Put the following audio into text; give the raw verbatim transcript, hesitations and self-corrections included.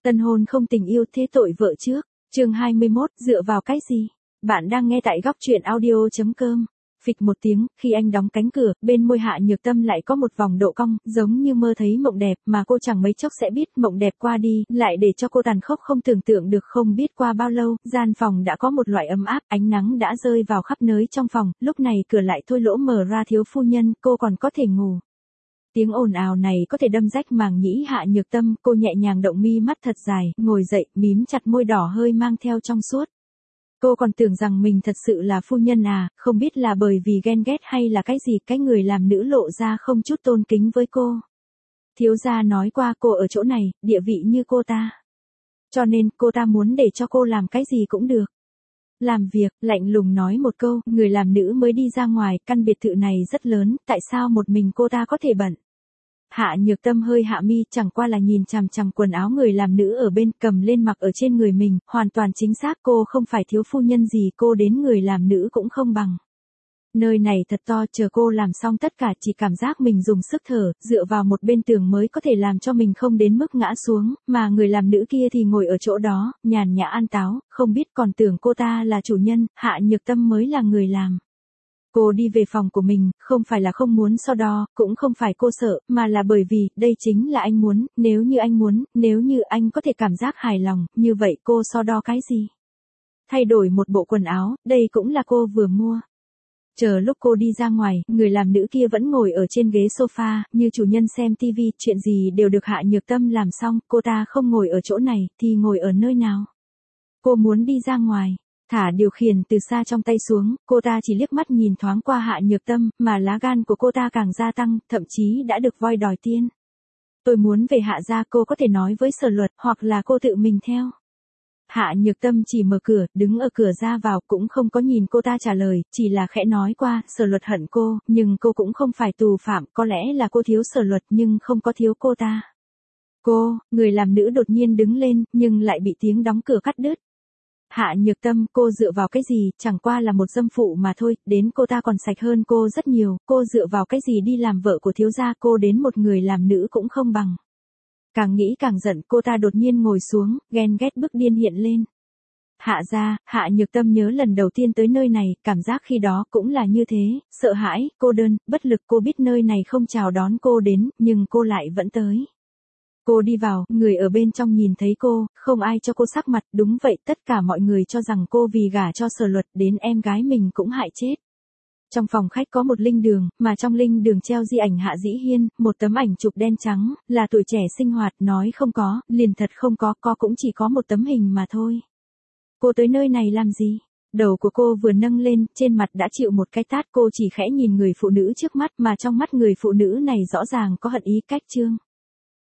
Tân hôn không tình yêu thế tội vợ trước. Chương hai mươi mốt, dựa vào cái gì? Bạn đang nghe tại góc truyện audio chấm com. Phịch một tiếng, khi anh đóng cánh cửa, bên môi Hạ Nhược Tâm lại có một vòng độ cong, giống như mơ thấy mộng đẹp, mà cô chẳng mấy chốc sẽ biết mộng đẹp qua đi, lại để cho cô tàn khốc không tưởng tượng được. Không biết qua bao lâu, gian phòng đã có một loại ấm áp, ánh nắng đã rơi vào khắp nơi trong phòng, lúc này cửa lại thôi lỗ mở ra. Thiếu phu nhân, cô còn có thể ngủ. Tiếng ồn ào này có thể đâm rách màng nhĩ Hạ Nhược Tâm, cô nhẹ nhàng động mi mắt thật dài, ngồi dậy, mím chặt môi đỏ hơi mang theo trong suốt. Cô còn tưởng rằng mình thật sự là phu nhân à, không biết là bởi vì ghen ghét hay là cái gì, cái người làm nữ lộ ra không chút tôn kính với cô. Thiếu gia nói qua cô ở chỗ này, địa vị như cô ta. Cho nên cô ta muốn để cho cô làm cái gì cũng được. Làm việc, lạnh lùng nói một câu, người làm nữ mới đi ra ngoài, căn biệt thự này rất lớn, tại sao một mình cô ta có thể bận? Hạ Nhược Tâm hơi hạ mi, chẳng qua là nhìn chằm chằm quần áo người làm nữ ở bên, cầm lên mặc ở trên người mình, hoàn toàn chính xác, cô không phải thiếu phu nhân gì, cô đến người làm nữ cũng không bằng. Nơi này thật to, chờ cô làm xong tất cả chỉ cảm giác mình dùng sức thở, dựa vào một bên tường mới có thể làm cho mình không đến mức ngã xuống, mà người làm nữ kia thì ngồi ở chỗ đó, nhàn nhã ăn táo, không biết còn tưởng cô ta là chủ nhân, Hạ Nhược Tâm mới là người làm. Cô đi về phòng của mình, không phải là không muốn so đo, cũng không phải cô sợ, mà là bởi vì, đây chính là anh muốn, nếu như anh muốn, nếu như anh có thể cảm giác hài lòng, như vậy cô so đo cái gì? Thay đổi một bộ quần áo, đây cũng là cô vừa mua. Chờ lúc cô đi ra ngoài, người làm nữ kia vẫn ngồi ở trên ghế sofa, như chủ nhân xem tivi, chuyện gì đều được Hạ Nhược Tâm làm xong, cô ta không ngồi ở chỗ này, thì ngồi ở nơi nào? Cô muốn đi ra ngoài. Thả điều khiển từ xa trong tay xuống, cô ta chỉ liếc mắt nhìn thoáng qua Hạ Nhược Tâm, mà lá gan của cô ta càng gia tăng, thậm chí đã được voi đòi tiên. Tôi muốn về Hạ gia, cô có thể nói với Sở Luật, hoặc là cô tự mình theo. Hạ Nhược Tâm chỉ mở cửa, đứng ở cửa ra vào, cũng không có nhìn cô ta trả lời, chỉ là khẽ nói qua, Sở Luật hận cô, nhưng cô cũng không phải tù phạm, có lẽ là cô thiếu Sở Luật nhưng không có thiếu cô ta. Cô, người làm nữ đột nhiên đứng lên, nhưng lại bị tiếng đóng cửa cắt đứt. Hạ Nhược Tâm, cô dựa vào cái gì, chẳng qua là một dâm phụ mà thôi, đến cô ta còn sạch hơn cô rất nhiều, cô dựa vào cái gì đi làm vợ của thiếu gia, cô đến một người làm nữ cũng không bằng. Càng nghĩ càng giận, cô ta đột nhiên ngồi xuống, ghen ghét bức điên hiện lên. Hạ gia, Hạ Nhược Tâm nhớ lần đầu tiên tới nơi này, cảm giác khi đó cũng là như thế, sợ hãi, cô đơn, bất lực, cô biết nơi này không chào đón cô đến, nhưng cô lại vẫn tới. Cô đi vào, người ở bên trong nhìn thấy cô, không ai cho cô sắc mặt, đúng vậy, tất cả mọi người cho rằng cô vì gả cho Sở Luật, đến em gái mình cũng hại chết. Trong phòng khách có một linh đường, mà trong linh đường treo di ảnh Hạ Dĩ Hiên, một tấm ảnh chụp đen trắng, là tuổi trẻ sinh hoạt, nói không có, liền thật không có, có cũng chỉ có một tấm hình mà thôi. Cô tới nơi này làm gì? Đầu của cô vừa nâng lên, trên mặt đã chịu một cái tát, cô chỉ khẽ nhìn người phụ nữ trước mắt, mà trong mắt người phụ nữ này rõ ràng có hận ý. Cách chương